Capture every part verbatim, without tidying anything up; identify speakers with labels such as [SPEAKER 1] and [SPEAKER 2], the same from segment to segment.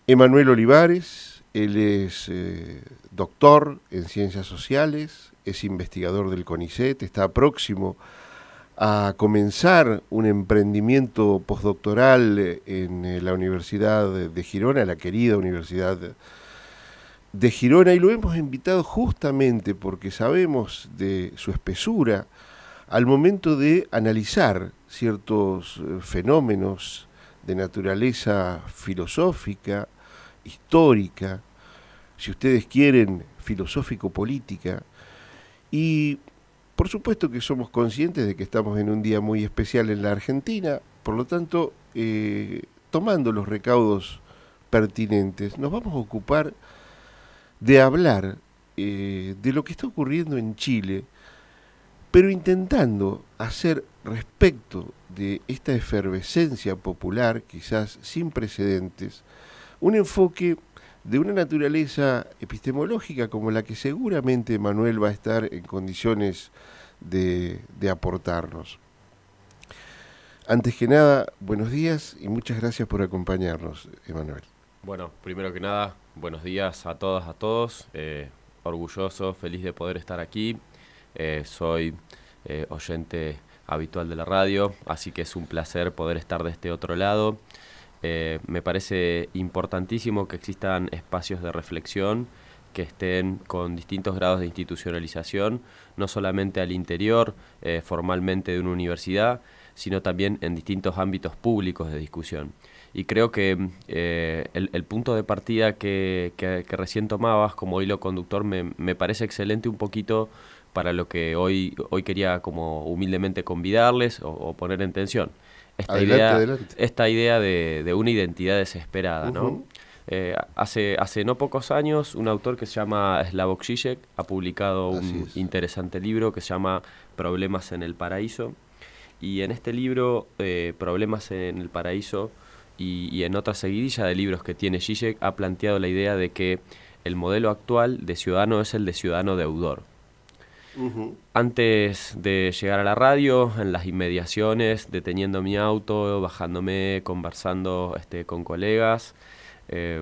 [SPEAKER 1] Emanuel Olivares, él es eh, doctor en Ciencias Sociales, es investigador del CONICET, está próximo a comenzar un emprendimiento postdoctoral en eh, la Universidad de Girona, la querida Universidad de Girona, y lo hemos invitado justamente porque sabemos de su espesura al momento de analizar ciertos eh, fenómenos de naturaleza filosófica, histórica, si ustedes quieren, filosófico-política, y por supuesto que somos conscientes de que estamos en un día muy especial en la Argentina, por lo tanto, eh, tomando los recaudos pertinentes, nos vamos a ocupar de hablar eh, de lo que está ocurriendo en Chile, pero intentando hacer respecto de esta efervescencia popular, quizás sin precedentes, un enfoque de una naturaleza epistemológica como la que seguramente Manuel va a estar en condiciones de, de aportarnos. Antes que nada, buenos días y muchas gracias por acompañarnos, Emanuel.
[SPEAKER 2] Bueno, primero que nada, buenos días a todas, a todos. Eh, orgulloso, feliz de poder estar aquí. Eh, soy eh, oyente habitual de la radio, así que es un placer poder estar de este otro lado. Eh, me parece importantísimo que existan espacios de reflexión que estén con distintos grados de institucionalización, no solamente al interior eh, formalmente de una universidad, sino también en distintos ámbitos públicos de discusión. Y creo que eh, el, el punto de partida que, que, que recién tomabas como hilo conductor me, me parece excelente un poquito para lo que hoy, hoy quería como humildemente convidarles o, o poner en tensión. Esta
[SPEAKER 1] Adelante,
[SPEAKER 2] idea,
[SPEAKER 1] adelante.
[SPEAKER 2] esta idea de, de una identidad desesperada, ¿no?
[SPEAKER 1] Uh-huh.
[SPEAKER 2] Eh, hace, hace no pocos años, un autor que se llama Slavoj Žižek ha publicado un interesante libro que se llama Problemas en el Paraíso. Y en este libro, eh, Problemas en el Paraíso, y, y en otra seguidilla de libros que tiene Žižek, ha planteado la idea de que el modelo actual de ciudadano es el de ciudadano deudor. Uh-huh. Antes de llegar a la radio, en las inmediaciones, deteniendo mi auto, bajándome, conversando este, con colegas, eh,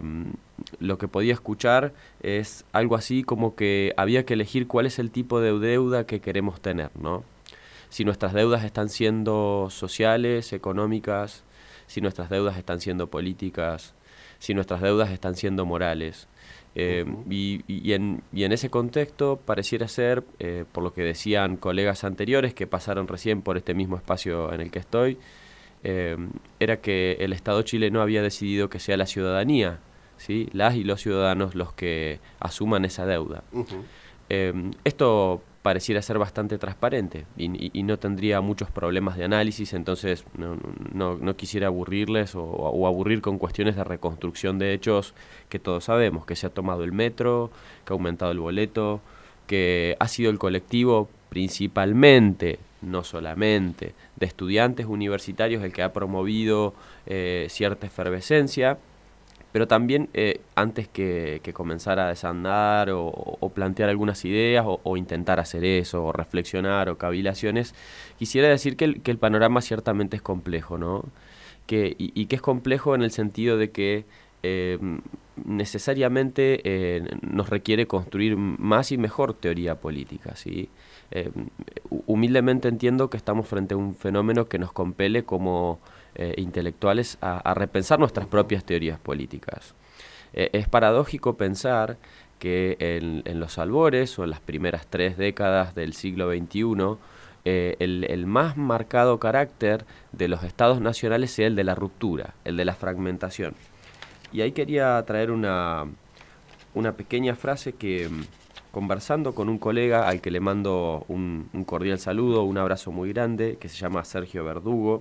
[SPEAKER 2] lo que podía escuchar es algo así como que había que elegir cuál es el tipo de deuda que queremos tener, ¿no? Si nuestras deudas están siendo sociales, económicas, si nuestras deudas están siendo políticas, si nuestras deudas están siendo morales. Eh, uh-huh. y, y, en, y en ese contexto pareciera ser, eh, por lo que decían colegas anteriores que pasaron recién por este mismo espacio en el que estoy, eh, era que el Estado chileno había decidido que sea la ciudadanía, ¿sí? Las y los ciudadanos los que asuman esa deuda. Uh-huh. Eh, esto pareciera ser bastante transparente y, y, y no tendría muchos problemas de análisis, entonces no, no, no quisiera aburrirles o, o aburrir con cuestiones de reconstrucción de hechos que todos sabemos, que se ha tomado el metro, que ha aumentado el boleto, que ha sido el colectivo principalmente, no solamente, de estudiantes universitarios el que ha promovido eh, cierta efervescencia, pero también eh, antes que, que comenzar a desandar o, o plantear algunas ideas o, o intentar hacer eso, o reflexionar o cavilaciones, quisiera decir que el, que el panorama ciertamente es complejo, ¿no? Que, y, y que es complejo en el sentido de que eh, necesariamente eh, nos requiere construir más y mejor teoría política, ¿sí? Eh, humildemente entiendo que estamos frente a un fenómeno que nos compele como eh, intelectuales a, a repensar nuestras propias teorías políticas. Eh, es paradójico pensar que en, en los albores o en las primeras tres décadas del siglo veintiuno eh, el, el más marcado carácter de los estados nacionales sea el de la ruptura, el de la fragmentación. Y ahí quería traer una, una pequeña frase que, conversando con un colega al que le mando un, un cordial saludo, un abrazo muy grande, que se llama Sergio Verdugo,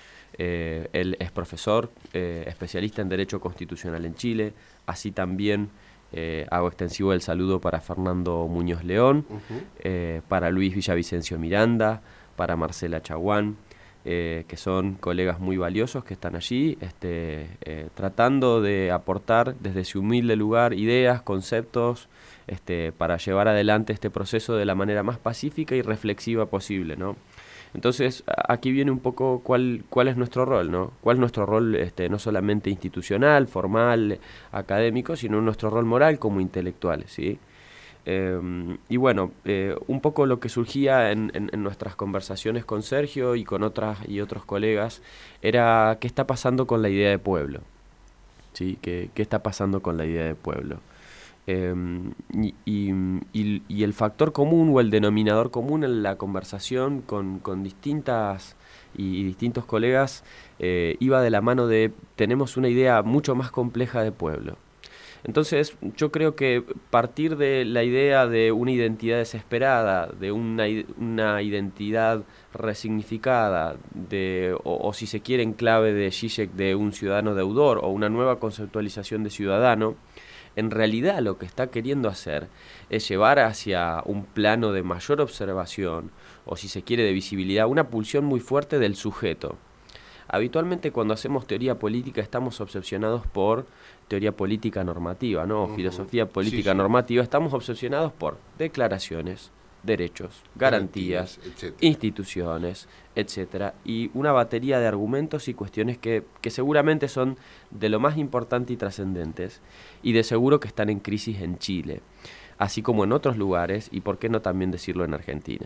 [SPEAKER 2] eh, él es profesor, eh, especialista en Derecho Constitucional en Chile, así también eh, hago extensivo el saludo para Fernando Muñoz León, uh-huh. eh, para Luis Villavicencio Miranda, para Marcela Chaguán, Eh, que son colegas muy valiosos que están allí este, eh, tratando de aportar desde su humilde lugar ideas, conceptos este, para llevar adelante este proceso de la manera más pacífica y reflexiva posible, ¿no? Entonces, aquí viene un poco cuál, cuál es nuestro rol, ¿no? Cuál es nuestro rol este, no solamente institucional, formal, académico, sino nuestro rol moral como intelectuales, ¿sí? Eh, y bueno, eh, un poco lo que surgía en, en, en nuestras conversaciones con Sergio y con otras y otros colegas era qué está pasando con la idea de pueblo, ¿sí? ¿Qué, qué está pasando con la idea de pueblo? Eh, y, y, y el factor común o el denominador común en la conversación con, con distintas y, y distintos colegas eh, iba de la mano de tenemos una idea mucho más compleja de pueblo. Entonces yo creo que partir de la idea de una identidad desesperada, de una, una identidad resignificada, de, o, o si se quiere en clave de Zizek de un ciudadano deudor o una nueva conceptualización de ciudadano, en realidad lo que está queriendo hacer es llevar hacia un plano de mayor observación, o si se quiere de visibilidad, una pulsión muy fuerte del sujeto. Habitualmente cuando hacemos teoría política estamos obsesionados por teoría política normativa, ¿no? Uh-huh. Filosofía política sí, sí. normativa, estamos obsesionados por declaraciones, derechos, garantías, garantías etcétera. Instituciones, etcétera, y una batería de argumentos y cuestiones que, que seguramente son de lo más importante y trascendentes, y de seguro que están en crisis en Chile, así como en otros lugares, y por qué no también decirlo en Argentina.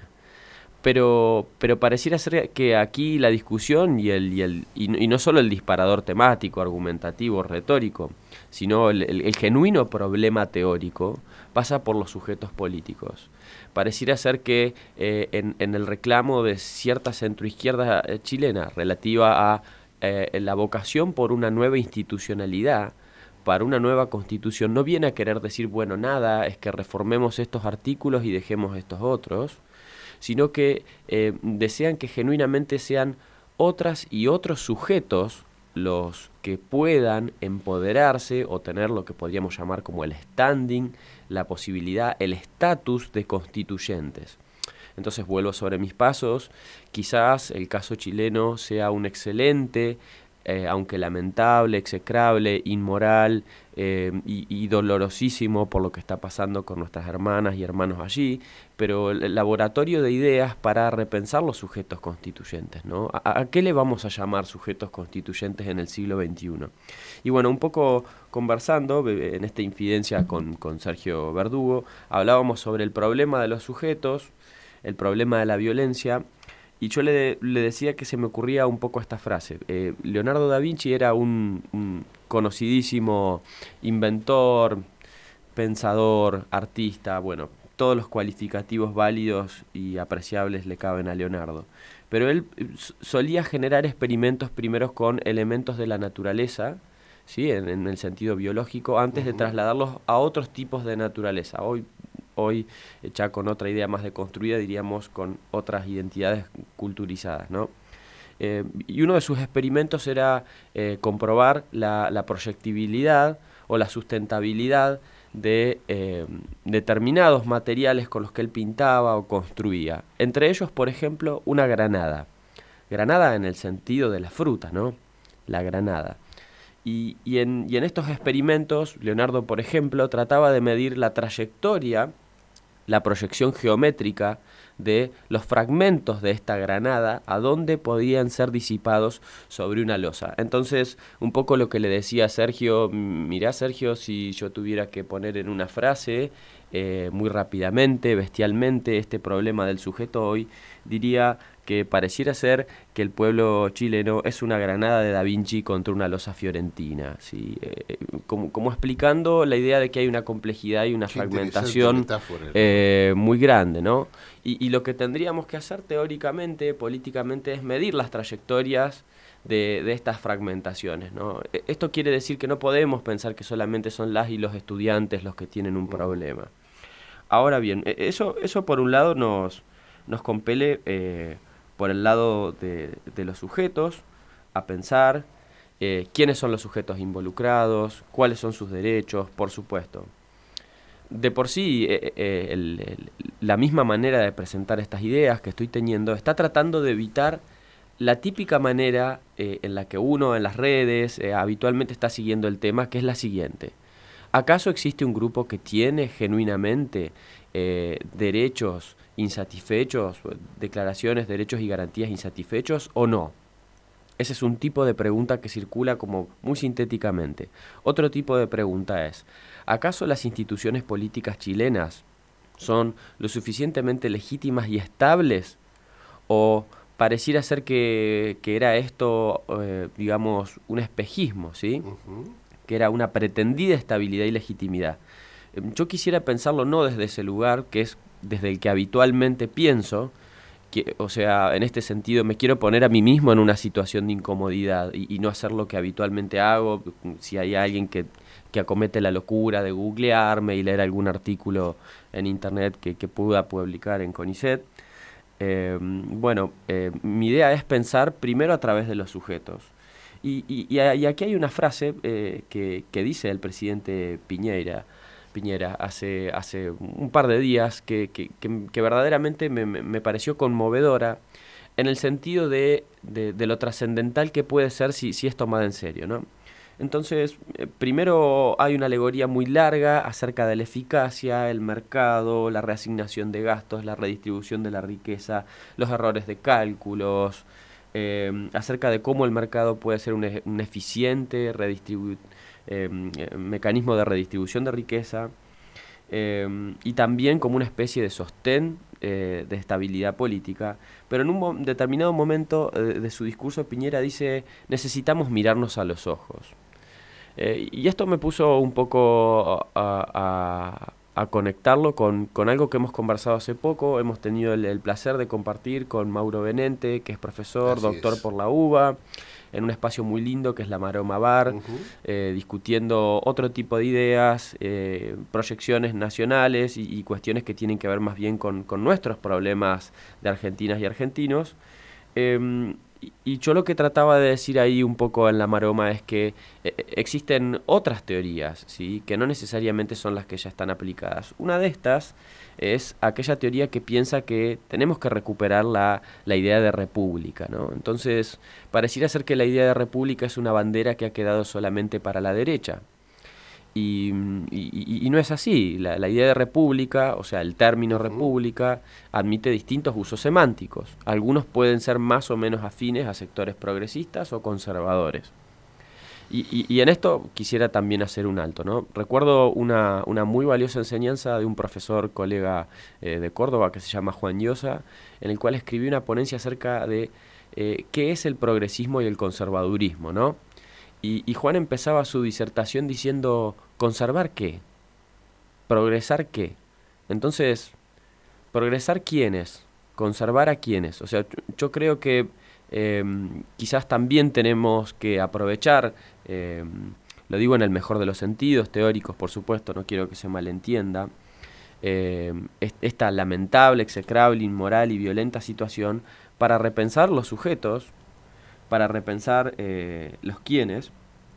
[SPEAKER 2] Pero, pero pareciera ser que aquí la discusión y, el, y, el, y, y no solo el disparador temático, argumentativo, retórico, sino el, el, el genuino problema teórico pasa por los sujetos políticos. Pareciera ser que eh, en, en el reclamo de cierta centroizquierda eh, chilena relativa a eh, la vocación por una nueva institucionalidad, para una nueva constitución, no viene a querer decir, bueno, nada, es que reformemos estos artículos y dejemos estos otros, sino que eh, desean que genuinamente sean otras y otros sujetos los que puedan empoderarse o tener lo que podríamos llamar como el standing, la posibilidad, el estatus de constituyentes. Entonces vuelvo sobre mis pasos, quizás el caso chileno sea un excelente, eh, aunque lamentable, execrable, inmoral eh, y, y dolorosísimo por lo que está pasando con nuestras hermanas y hermanos allí, pero el laboratorio de ideas para repensar los sujetos constituyentes, ¿no? ¿A, a qué le vamos a llamar sujetos constituyentes en el siglo veintiuno? Y bueno, un poco conversando en esta infidencia con, con Sergio Verdugo, hablábamos sobre el problema de los sujetos, el problema de la violencia, y yo le, le decía que se me ocurría un poco esta frase. Eh, Leonardo da Vinci era un, un conocidísimo inventor, pensador, artista, bueno, todos los cualificativos válidos y apreciables le caben a Leonardo. Pero él solía generar experimentos primeros con elementos de la naturaleza, ¿sí? en, en el sentido biológico, antes uh-huh. de trasladarlos a otros tipos de naturaleza. Hoy Hoy, ya con otra idea más deconstruida, diríamos con otras identidades culturizadas, ¿no? Eh, y uno de sus experimentos era eh, comprobar la, la proyectibilidad o la sustentabilidad de eh, determinados materiales con los que él pintaba o construía. Entre ellos, por ejemplo, una granada. Granada en el sentido de la fruta, ¿no? La granada. Y, y, en, y en estos experimentos, Leonardo, por ejemplo, trataba de medir la trayectoria, la proyección geométrica de los fragmentos de esta granada, a dónde podían ser disipados sobre una losa. Entonces, un poco lo que le decía a Sergio, mirá Sergio, si yo tuviera que poner en una frase, eh, muy rápidamente, bestialmente, este problema del sujeto hoy, diría que pareciera ser que el pueblo chileno es una granada de Da Vinci contra una losa fiorentina, ¿sí? eh, como, como explicando la idea de que hay una complejidad y una Qué fragmentación metáfora, ¿no? eh, muy grande, ¿no? Y, y lo que tendríamos que hacer teóricamente, políticamente, es medir las trayectorias de, de estas fragmentaciones, ¿no? Esto quiere decir que no podemos pensar que solamente son las y los estudiantes los que tienen un problema. Ahora bien, eso, eso por un lado nos, nos compele eh, por el lado de, de los sujetos a pensar eh, quiénes son los sujetos involucrados, cuáles son sus derechos, por supuesto. De por sí, eh, eh, el, el, la misma manera de presentar estas ideas que estoy teniendo está tratando de evitar la típica manera eh, en la que uno en las redes eh, habitualmente está siguiendo el tema, que es la siguiente. ¿Acaso existe un grupo que tiene genuinamente eh, derechos insatisfechos, declaraciones, derechos y garantías insatisfechos o no? Ese es un tipo de pregunta que circula como muy sintéticamente. Otro tipo de pregunta es, ¿acaso las instituciones políticas chilenas son lo suficientemente legítimas y estables? ¿O pareciera ser que, que era esto, eh, digamos, un espejismo, ¿sí? Uh-huh. Que era una pretendida estabilidad y legitimidad. Yo quisiera pensarlo no desde ese lugar, que es desde el que habitualmente pienso, que, o sea, en este sentido me quiero poner a mí mismo en una situación de incomodidad y, y no hacer lo que habitualmente hago. Si hay alguien que, que acomete la locura de googlearme y leer algún artículo en internet que, que pueda publicar en CONICET, eh, bueno, eh, mi idea es pensar primero a través de los sujetos. Y, y, y aquí hay una frase eh, que, que dice el presidente Piñera, Piñera hace, hace un par de días que, que, que, que verdaderamente me, me pareció conmovedora en el sentido de, de, de lo trascendental que puede ser si, si es tomada en serio, ¿no? Entonces, eh, primero hay una alegoría muy larga acerca de la eficacia, el mercado, la reasignación de gastos, la redistribución de la riqueza, los errores de cálculos, eh, acerca de cómo el mercado puede ser un, un eficiente redistribu eh, mecanismo de redistribución de riqueza, eh, y también como una especie de sostén eh, de estabilidad política. Pero en un mo determinado momento eh, de su discurso, Piñera dice, necesitamos mirarnos a los ojos. Eh, y esto me puso un poco a, a, a conectarlo con, con algo que hemos conversado hace poco. Hemos tenido el, el placer de compartir con Mauro Benente, que es profesor, Así doctor es. por la UBA, en un espacio muy lindo que es la Maroma Bar, uh-huh. eh, discutiendo otro tipo de ideas, eh, proyecciones nacionales y, y cuestiones que tienen que ver más bien con, con nuestros problemas de argentinas y argentinos. Eh, Y yo lo que trataba de decir ahí un poco en la Maroma es que eh, existen otras teorías, ¿sí? Que no necesariamente son las que ya están aplicadas. Una de estas es aquella teoría que piensa que tenemos que recuperar la, la idea de república, ¿no? Entonces, pareciera ser que la idea de república es una bandera que ha quedado solamente para la derecha. Y, y, y no es así. La, la idea de república, o sea, el término república, admite distintos usos semánticos. Algunos pueden ser más o menos afines a sectores progresistas o conservadores. Y, y, y en esto quisiera también hacer un alto, ¿no? Recuerdo una, una muy valiosa enseñanza de un profesor, colega eh, de Córdoba, que se llama Juan Llosa, en el cual escribió una ponencia acerca de eh, qué es el progresismo y el conservadurismo, ¿no? Y, y Juan empezaba su disertación diciendo, ¿conservar qué? ¿Progresar qué? Entonces, ¿progresar quiénes? ¿Conservar a quiénes? O sea, yo, yo creo que eh, quizás también tenemos que aprovechar, eh, lo digo en el mejor de los sentidos, teóricos por supuesto, no quiero que se malentienda, eh, esta lamentable, execrable, inmoral y violenta situación para repensar los sujetos, para repensar eh, los quiénes.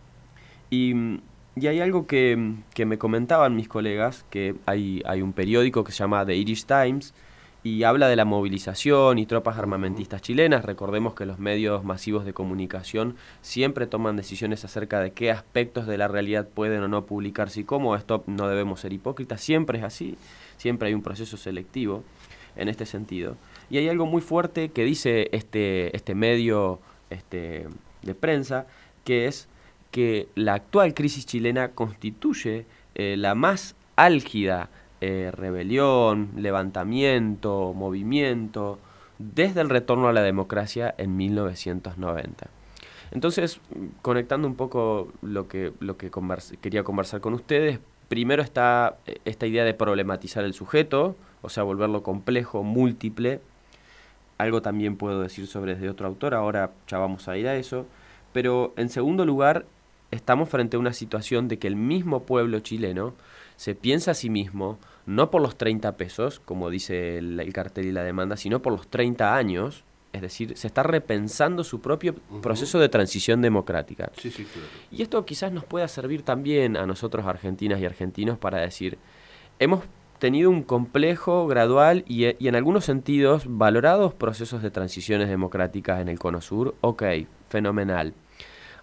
[SPEAKER 2] Y, y hay algo que, que me comentaban mis colegas, que hay, hay un periódico que se llama The Irish Times y habla de la movilización y tropas armamentistas chilenas. Recordemos que los medios masivos de comunicación siempre toman decisiones acerca de qué aspectos de la realidad pueden o no publicarse y cómo. Esto no debemos ser hipócritas, siempre es así, siempre hay un proceso selectivo en este sentido. Y hay algo muy fuerte que dice este, este medio este, de prensa, que es que la actual crisis chilena constituye eh, la más álgida eh, rebelión, levantamiento, movimiento desde el retorno a la democracia en mil novecientos noventa. Entonces, conectando un poco lo que, lo que conversa, quería conversar con ustedes, primero está esta idea de problematizar el sujeto, o sea, volverlo complejo, múltiple. Algo también puedo decir sobre desde otro autor, ahora ya vamos a ir a eso. Pero en segundo lugar, estamos frente a una situación de que el mismo pueblo chileno se piensa a sí mismo, no por los treinta pesos, como dice el, el cartel y la demanda, sino por los treinta años, es decir, se está repensando su propio uh-huh. proceso de transición democrática.
[SPEAKER 1] Sí, sí, claro.
[SPEAKER 2] Y esto quizás nos pueda servir también a nosotros, argentinas y argentinos, para decir, hemos tenido un complejo, gradual y, y en algunos sentidos valorados procesos de transiciones democráticas en el Cono Sur, ok, fenomenal.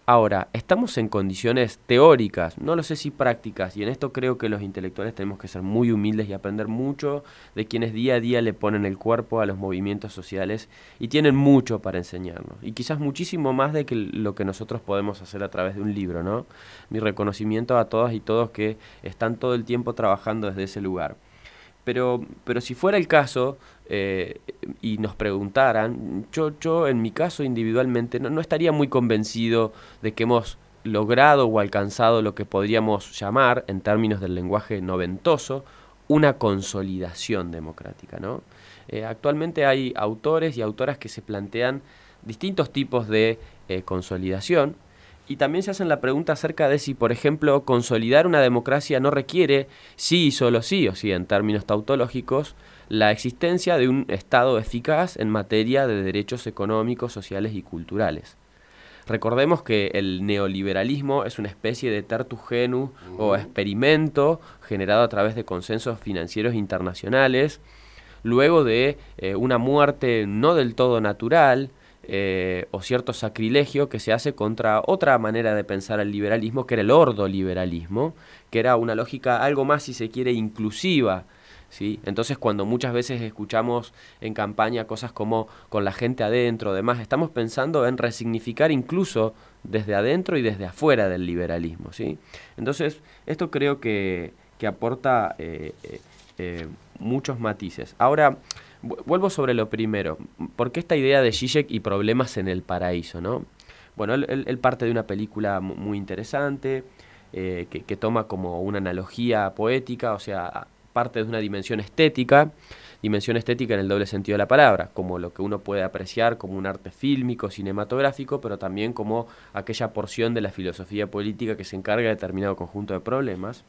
[SPEAKER 2] Ahora, estamos en condiciones teóricas, no lo sé si prácticas, y en esto creo que los intelectuales tenemos que ser muy humildes y aprender mucho de quienes día a día le ponen el cuerpo a los movimientos sociales y tienen mucho para enseñarnos, y quizás muchísimo más de que lo que nosotros podemos hacer a través de un libro, ¿no? Mi reconocimiento a todas y todos que están todo el tiempo trabajando desde ese lugar. Pero, pero si fuera el caso eh, y nos preguntaran, yo, yo en mi caso individualmente no, no estaría muy convencido de que hemos logrado o alcanzado lo que podríamos llamar, en términos del lenguaje noventoso, una consolidación democrática, ¿no? Eh, actualmente hay autores y autoras que se plantean distintos tipos de eh, consolidación. Y también se hacen la pregunta acerca de si, por ejemplo, consolidar una democracia no requiere, sí y solo sí, o sí, en términos tautológicos, la existencia de un Estado eficaz en materia de derechos económicos, sociales y culturales. Recordemos que el neoliberalismo es una especie de tertus genus uh-huh. o experimento generado a través de consensos financieros internacionales, luego de eh, una muerte no del todo natural, Eh, o cierto sacrilegio que se hace contra otra manera de pensar el liberalismo, que era el ordoliberalismo, que era una lógica algo más, si se quiere, inclusiva, ¿sí? Entonces, cuando muchas veces escuchamos en campaña cosas como con la gente adentro, demás, estamos pensando en resignificar incluso desde adentro y desde afuera del liberalismo, ¿sí? Entonces, esto creo que, que aporta eh, eh, eh, muchos matices. Ahora, vuelvo sobre lo primero. ¿Por qué esta idea de Zizek y problemas en el paraíso, no? Bueno, él, él, él parte de una película muy interesante, eh, que, que toma como una analogía poética, o sea, parte de una dimensión estética, dimensión estética en el doble sentido de la palabra, como lo que uno puede apreciar como un arte fílmico, cinematográfico, pero también como aquella porción de la filosofía política que se encarga de determinado conjunto de problemas.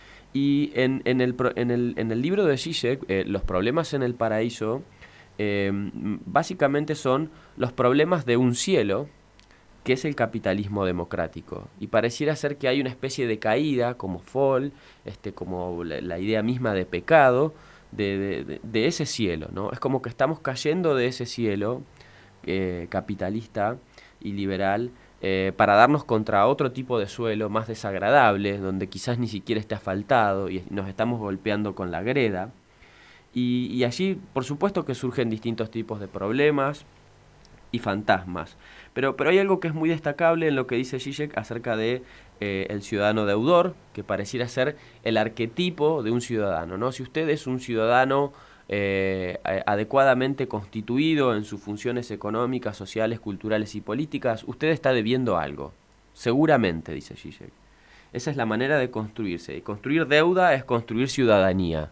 [SPEAKER 2] Y en, en, el, en, el, en el libro de Zizek, eh, los problemas en el paraíso, eh, básicamente son los problemas de un cielo, que es el capitalismo democrático. Y pareciera ser que hay una especie de caída, como fall, este, como la, la idea misma de pecado, de, de, de, de ese cielo, ¿no? Es como que estamos cayendo de ese cielo eh, capitalista y liberal, Eh, para darnos contra otro tipo de suelo más desagradable, donde quizás ni siquiera esté asfaltado y nos estamos golpeando con la greda. Y, y allí, por supuesto que surgen distintos tipos de problemas y fantasmas. Pero, pero hay algo que es muy destacable en lo que dice Zizek acerca de eh, el ciudadano deudor, que pareciera ser el arquetipo de un ciudadano, ¿no? Si usted es un ciudadano Eh, adecuadamente constituido en sus funciones económicas, sociales, culturales y políticas, usted está debiendo algo, seguramente, dice Zizek. Esa es la manera de construirse. Y construir deuda es construir ciudadanía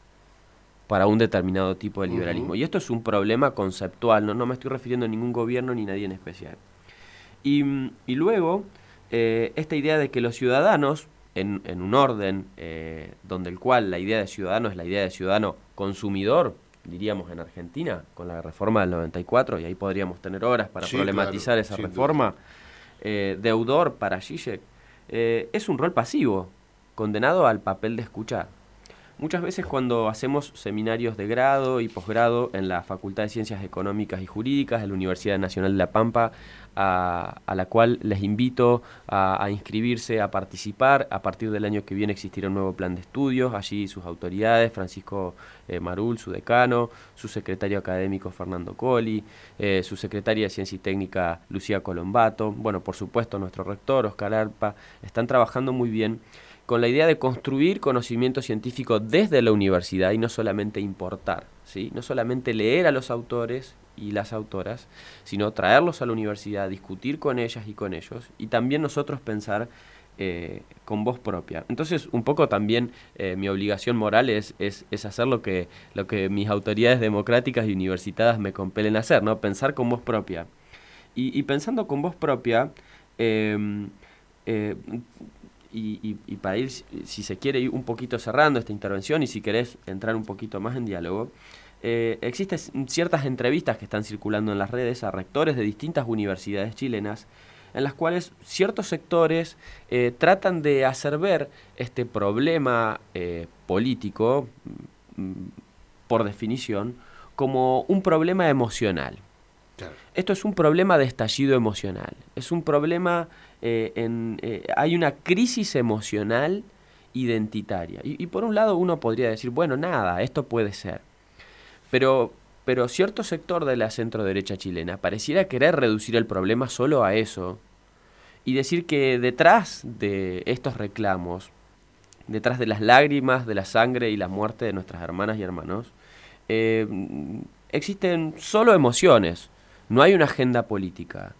[SPEAKER 2] para un determinado tipo de liberalismo. Uh-huh. Y esto es un problema conceptual, no, no me estoy refiriendo a ningún gobierno ni a nadie en especial. Y, y luego, eh, esta idea de que los ciudadanos, En, en un orden eh, donde el cual la idea de ciudadano es la idea de ciudadano consumidor, diríamos en Argentina, con la reforma del noventa y cuatro, y ahí podríamos tener horas para sí, problematizar claro, esa reforma, eh, deudor para Zizek, eh, es un rol pasivo, condenado al papel de escuchar. Muchas veces cuando hacemos seminarios de grado y posgrado en la Facultad de Ciencias Económicas y Jurídicas de la Universidad Nacional de La Pampa, a, a la cual les invito a, a inscribirse, a participar, a partir del año que viene existirá un nuevo plan de estudios, allí sus autoridades, Francisco eh, Marul, su decano, su secretario académico Fernando Colli, eh, su secretaria de Ciencia y Técnica Lucía Colombato, bueno, por supuesto nuestro rector Oscar Arpa, están trabajando muy bien con la idea de construir conocimiento científico desde la universidad y no solamente importar, ¿sí? No solamente leer a los autores y las autoras, sino traerlos a la universidad, discutir con ellas y con ellos, y también nosotros pensar eh, con voz propia. Entonces, un poco también eh, mi obligación moral es, es, es hacer lo que, lo que mis autoridades democráticas y universitadas me compelen a hacer, ¿no? Pensar con voz propia. Y, y pensando con voz propia, eh, eh, Y, y, y para ir, si se quiere, ir un poquito cerrando esta intervención y si querés entrar un poquito más en diálogo, eh, existen ciertas entrevistas que están circulando en las redes a rectores de distintas universidades chilenas en las cuales ciertos sectores eh, tratan de hacer ver este problema eh, político, mm, por definición, como un problema emocional,
[SPEAKER 1] Claro.
[SPEAKER 2] Esto es un problema de estallido emocional. Es un problema, eh, en, eh, hay una crisis emocional identitaria. Y, y por un lado uno podría decir, bueno, nada, esto puede ser. Pero, pero cierto sector de la centro-derecha chilena pareciera querer reducir el problema solo a eso y decir que detrás de estos reclamos, detrás de las lágrimas, de la sangre y la muerte de nuestras hermanas y hermanos, eh, existen solo emociones, no hay una agenda política.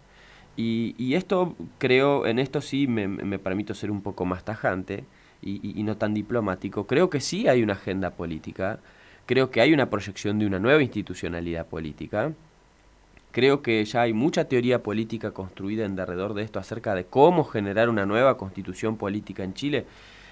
[SPEAKER 2] Y, y esto creo, en esto sí me, me permito ser un poco más tajante y, y, y no tan diplomático, creo que sí hay una agenda política, creo que hay una proyección de una nueva institucionalidad política, creo que ya hay mucha teoría política construida en derredor de esto acerca de cómo generar una nueva constitución política en Chile,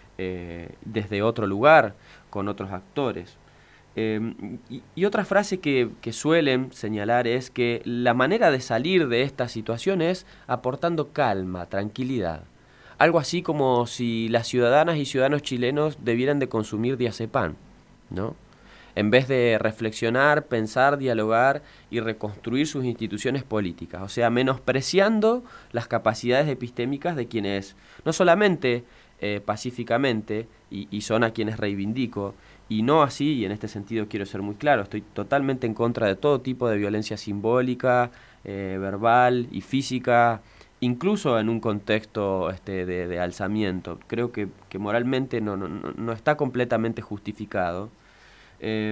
[SPEAKER 2] eh, desde otro lugar, con otros actores. Eh, y, y otra frase que, que suelen señalar es que la manera de salir de esta situación es aportando calma, tranquilidad. Algo así como si las ciudadanas y ciudadanos chilenos debieran de consumir diazepam, ¿no? En vez de reflexionar, pensar, dialogar y reconstruir sus instituciones políticas. O sea, menospreciando las capacidades epistémicas de quienes, no solamente eh, pacíficamente, y, y son a quienes reivindico, y no así, y en este sentido quiero ser muy claro, estoy totalmente en contra de todo tipo de violencia simbólica, eh, verbal y física, incluso en un contexto este, de, de alzamiento. Creo que, que moralmente no, no, no está completamente justificado. Eh,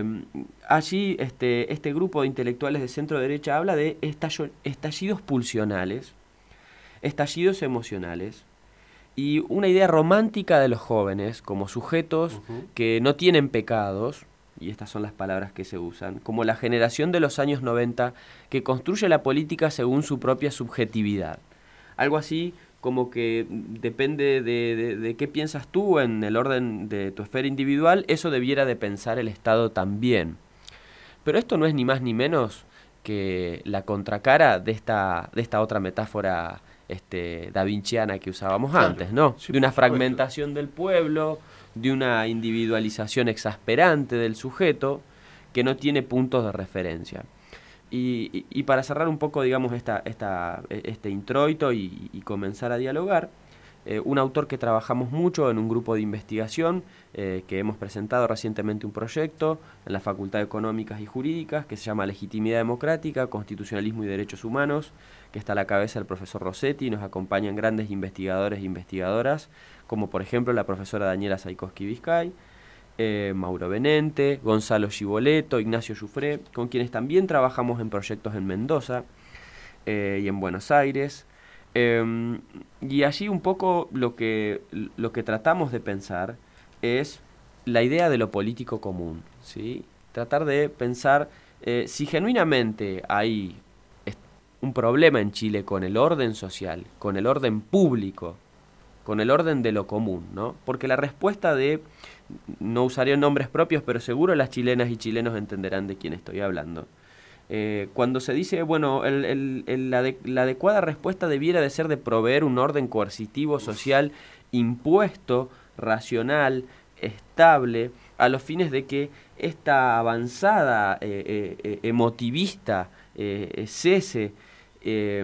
[SPEAKER 2] allí este, este grupo de intelectuales de centro derecha habla de estallo, estallidos pulsionales, estallidos emocionales, y una idea romántica de los jóvenes como sujetos uh-huh. que no tienen pecados, y estas son las palabras que se usan, como la generación de los años noventa que construye la política según su propia subjetividad. Algo así como que depende de, de, de qué piensas tú en el orden de tu esfera individual, eso debiera de pensar el Estado también. Pero esto no es ni más ni menos que la contracara de esta, de esta otra metáfora este, davinciana que usábamos claro, antes, ¿no? Sí, de una fragmentación del pueblo, de una individualización exasperante del sujeto que no tiene puntos de referencia. Y, y, y para cerrar un poco, digamos, esta, esta, este introito y, y comenzar a dialogar, eh, un autor que trabajamos mucho en un grupo de investigación, eh, que hemos presentado recientemente un proyecto en la Facultad de Económicas y Jurídicas, que se llama Legitimidad Democrática, Constitucionalismo y Derechos Humanos, que está a la cabeza del profesor Rossetti, y nos acompañan grandes investigadores e investigadoras, como por ejemplo la profesora Daniela Saikoski-Vizcay, Eh, Mauro Benente, Gonzalo Giboleto, Ignacio Yufré, con quienes también trabajamos en proyectos en Mendoza eh, y en Buenos Aires. Eh, y allí un poco lo que, lo que tratamos de pensar es la idea de lo político común, ¿sí? Tratar de pensar eh, si genuinamente hay un problema en Chile con el orden social, con el orden público, con el orden de lo común, ¿no? Porque la respuesta de, no usaré nombres propios, pero seguro las chilenas y chilenos entenderán de quién estoy hablando. Eh, cuando se dice, bueno, el, el, el, la, de, la adecuada respuesta debiera de ser de proveer un orden coercitivo social impuesto, racional, estable, a los fines de que esta avanzada eh, eh, emotivista eh, cese, eh,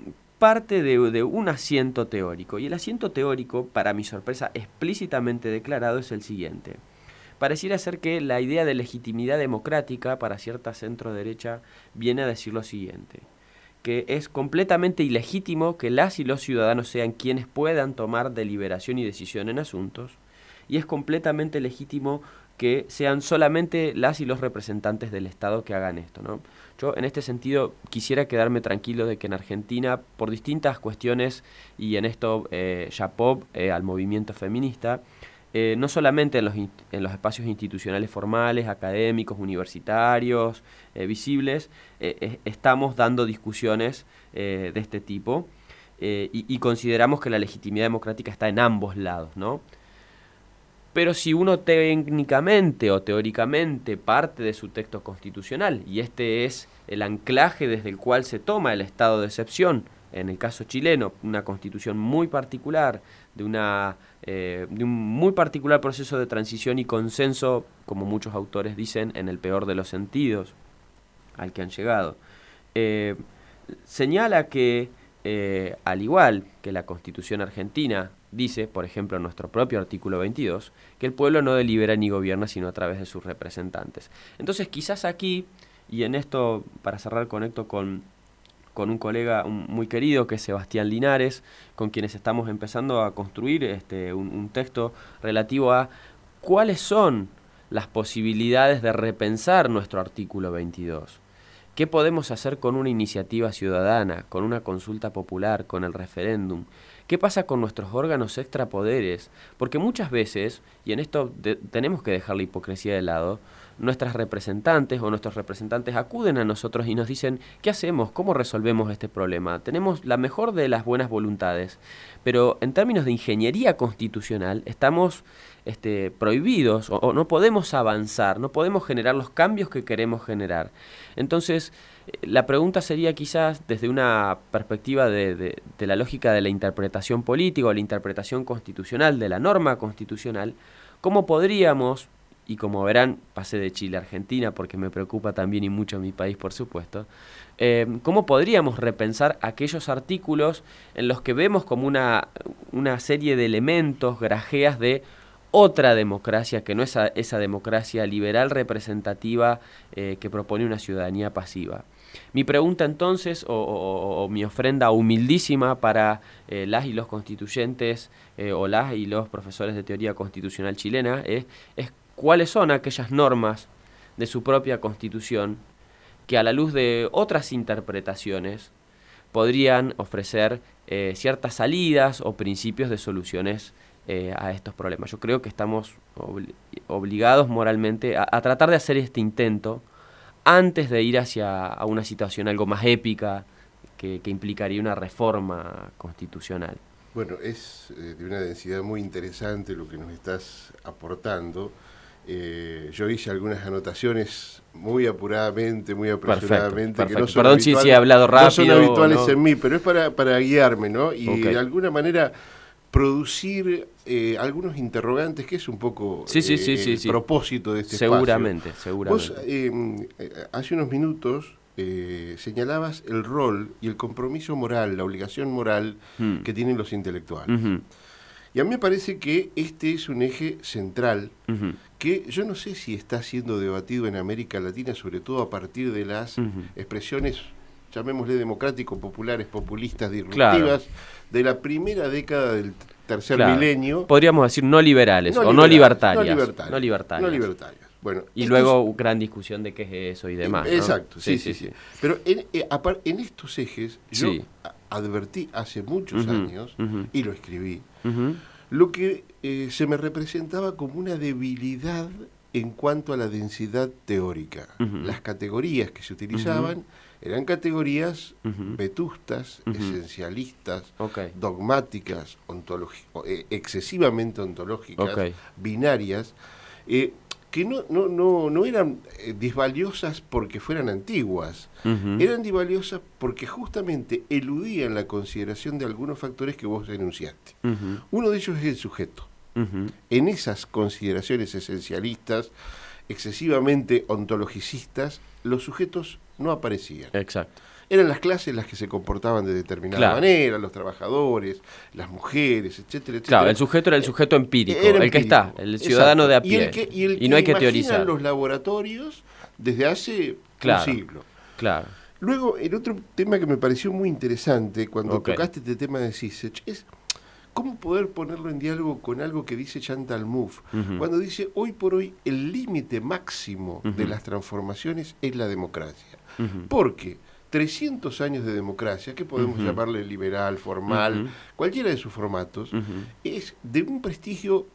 [SPEAKER 2] parte de, de un asiento teórico, y el asiento teórico, para mi sorpresa, explícitamente declarado es el siguiente. Pareciera ser que la idea de legitimidad democrática para cierta centro-derecha viene a decir lo siguiente, que es completamente ilegítimo que las y los ciudadanos sean quienes puedan tomar deliberación y decisión en asuntos, y es completamente legítimo que sean solamente las y los representantes del Estado que hagan esto, ¿no? Yo en este sentido quisiera quedarme tranquilo de que en Argentina, por distintas cuestiones, y en esto eh, Yapop eh, al movimiento feminista, eh, no solamente en los, in en los espacios institucionales formales, académicos, universitarios, eh, visibles, eh, eh, estamos dando discusiones eh, de este tipo eh, y, y consideramos que la legitimidad democrática está en ambos lados, ¿no? Pero si uno técnicamente o teóricamente parte de su texto constitucional, y este es el anclaje desde el cual se toma el estado de excepción, en el caso chileno, una constitución muy particular, de, una, eh, de un muy particular proceso de transición y consenso, como muchos autores dicen, en el peor de los sentidos, al que han llegado. Eh, señala que, eh, al igual que la Constitución argentina, dice, por ejemplo, en nuestro propio artículo veintidós, que el pueblo no delibera ni gobierna sino a través de sus representantes. Entonces, quizás aquí, y en esto, para cerrar, conecto con, con un colega muy querido, que es Sebastián Linares, con quienes estamos empezando a construir este, un, un texto relativo a cuáles son las posibilidades de repensar nuestro artículo veintidós. ¿Qué podemos hacer con una iniciativa ciudadana, con una consulta popular, con el referéndum? ¿Qué pasa con nuestros órganos extrapoderes? Porque muchas veces, y en esto de, tenemos que dejar la hipocresía de lado, nuestras representantes o nuestros representantes acuden a nosotros y nos dicen, ¿qué hacemos? ¿Cómo resolvemos este problema? Tenemos la mejor de las buenas voluntades, pero en términos de ingeniería constitucional estamos este, prohibidos o, o no podemos avanzar, no podemos generar los cambios que queremos generar. Entonces, la pregunta sería quizás desde una perspectiva de, de, de la lógica de la interpretación política o la interpretación constitucional de la norma constitucional, ¿cómo podríamos, y como verán, pasé de Chile a Argentina porque me preocupa también y mucho mi país, por supuesto, eh, ¿cómo podríamos repensar aquellos artículos en los que vemos como una, una serie de elementos, grajeas de otra democracia, que no es esa, esa democracia liberal representativa eh, que propone una ciudadanía pasiva? Mi pregunta entonces, o, o, o mi ofrenda humildísima para eh, las y los constituyentes eh, o las y los profesores de teoría constitucional chilena es, es cuáles son aquellas normas de su propia constitución que a la luz de otras interpretaciones podrían ofrecer eh, ciertas salidas o principios de soluciones eh, a estos problemas. Yo creo que estamos obli obligados moralmente a, a tratar de hacer este intento antes de ir hacia a una situación algo más épica que, que implicaría una reforma constitucional.
[SPEAKER 1] Bueno, es eh, de una densidad muy interesante lo que nos estás aportando. Eh, yo hice algunas anotaciones muy apuradamente, muy apresuradamente.
[SPEAKER 2] Perfecto, perfecto.
[SPEAKER 1] Que no son
[SPEAKER 2] Perdón si, si he hablado rápido.
[SPEAKER 1] No son habituales
[SPEAKER 2] no.
[SPEAKER 1] en mí, pero es para, para guiarme, ¿no? Y
[SPEAKER 2] okay.
[SPEAKER 1] de alguna manera producir eh, algunos interrogantes, que es un poco
[SPEAKER 2] sí, sí,
[SPEAKER 1] eh,
[SPEAKER 2] sí, sí,
[SPEAKER 1] el
[SPEAKER 2] sí.
[SPEAKER 1] propósito de este
[SPEAKER 2] seguramente,
[SPEAKER 1] espacio.
[SPEAKER 2] Seguramente,
[SPEAKER 1] Vos, eh, hace unos minutos eh, señalabas el rol y el compromiso moral, la obligación moral hmm. que tienen los intelectuales. Uh-huh. Y a mí me parece que este es un eje central uh-huh. que yo no sé si está siendo debatido en América Latina, sobre todo a partir de las uh-huh. expresiones, llamémosle democrático, populares, populistas, disruptivas, claro. de la primera década del tercer claro. milenio.
[SPEAKER 2] Podríamos decir no liberales no o liberales, no, libertarias,
[SPEAKER 1] no libertarias.
[SPEAKER 2] No libertarias.
[SPEAKER 1] No libertarias. Bueno,
[SPEAKER 2] y luego es, gran discusión de qué es eso y demás.
[SPEAKER 1] Exacto,
[SPEAKER 2] ¿no?
[SPEAKER 1] sí, sí, sí, sí. Pero en, en estos ejes yo sí. advertí hace muchos uh-huh, años, uh-huh. y lo escribí, uh-huh. lo que eh, se me representaba como una debilidad en cuanto a la densidad teórica. Uh-huh. Las categorías que se utilizaban uh-huh. eran categorías uh-huh. vetustas, uh-huh. esencialistas, okay. dogmáticas, eh, excesivamente ontológicas, okay. binarias, eh, que no, no, no, no eran eh, disvaliosas porque fueran antiguas, uh-huh. eran disvaliosas porque justamente eludían la consideración de algunos factores que vos denunciaste. Uh-huh. Uno de ellos es el sujeto. Uh-huh. En esas consideraciones esencialistas, excesivamente ontologicistas, los sujetos no aparecían.
[SPEAKER 2] Exacto.
[SPEAKER 1] Eran las clases las que se comportaban de determinada claro. manera, los trabajadores, las mujeres, etcétera, etcétera.
[SPEAKER 2] Claro, el sujeto era el sujeto empírico, era el empírico. Que está, el ciudadano Exacto. de a pie.
[SPEAKER 1] Y, el que, y, el
[SPEAKER 2] y no hay que,
[SPEAKER 1] que
[SPEAKER 2] teorizar.
[SPEAKER 1] los laboratorios desde hace
[SPEAKER 2] claro.
[SPEAKER 1] un siglo.
[SPEAKER 2] Claro.
[SPEAKER 1] Luego, el otro tema que me pareció muy interesante cuando okay. tocaste este tema de Zizek es cómo poder ponerlo en diálogo con algo que dice Chantal Mouffe, uh-huh. cuando dice, hoy por hoy, el límite máximo uh-huh. de las transformaciones es la democracia. Uh-huh. Porque trescientos años de democracia, que podemos uh-huh. llamarle liberal, formal, uh-huh. cualquiera de sus formatos, uh-huh. es de un prestigio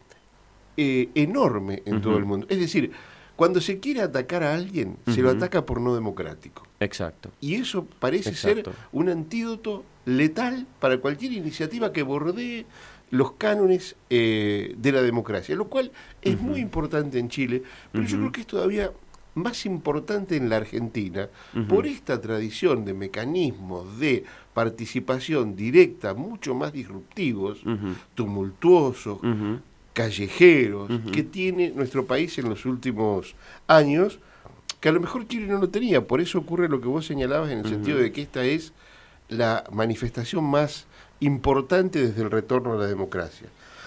[SPEAKER 1] eh, enorme en uh-huh. todo el mundo. Es decir, cuando se quiere atacar a alguien, uh-huh. se lo ataca por no democrático.
[SPEAKER 2] Exacto.
[SPEAKER 1] Y eso parece Exacto. ser un antídoto letal para cualquier iniciativa que bordee los cánones eh, de la democracia, lo cual es uh-huh. muy importante en Chile, pero uh-huh. yo creo que es todavía más importante en la Argentina, uh-huh. por esta tradición de mecanismos de participación directa mucho más disruptivos, uh-huh. tumultuosos, uh-huh. callejeros, uh-huh. que tiene nuestro país en los últimos años, que a lo mejor Kirchner no lo tenía. Por eso ocurre lo que vos señalabas en el uh-huh. sentido de que esta es la manifestación más importante desde el retorno a la democracia.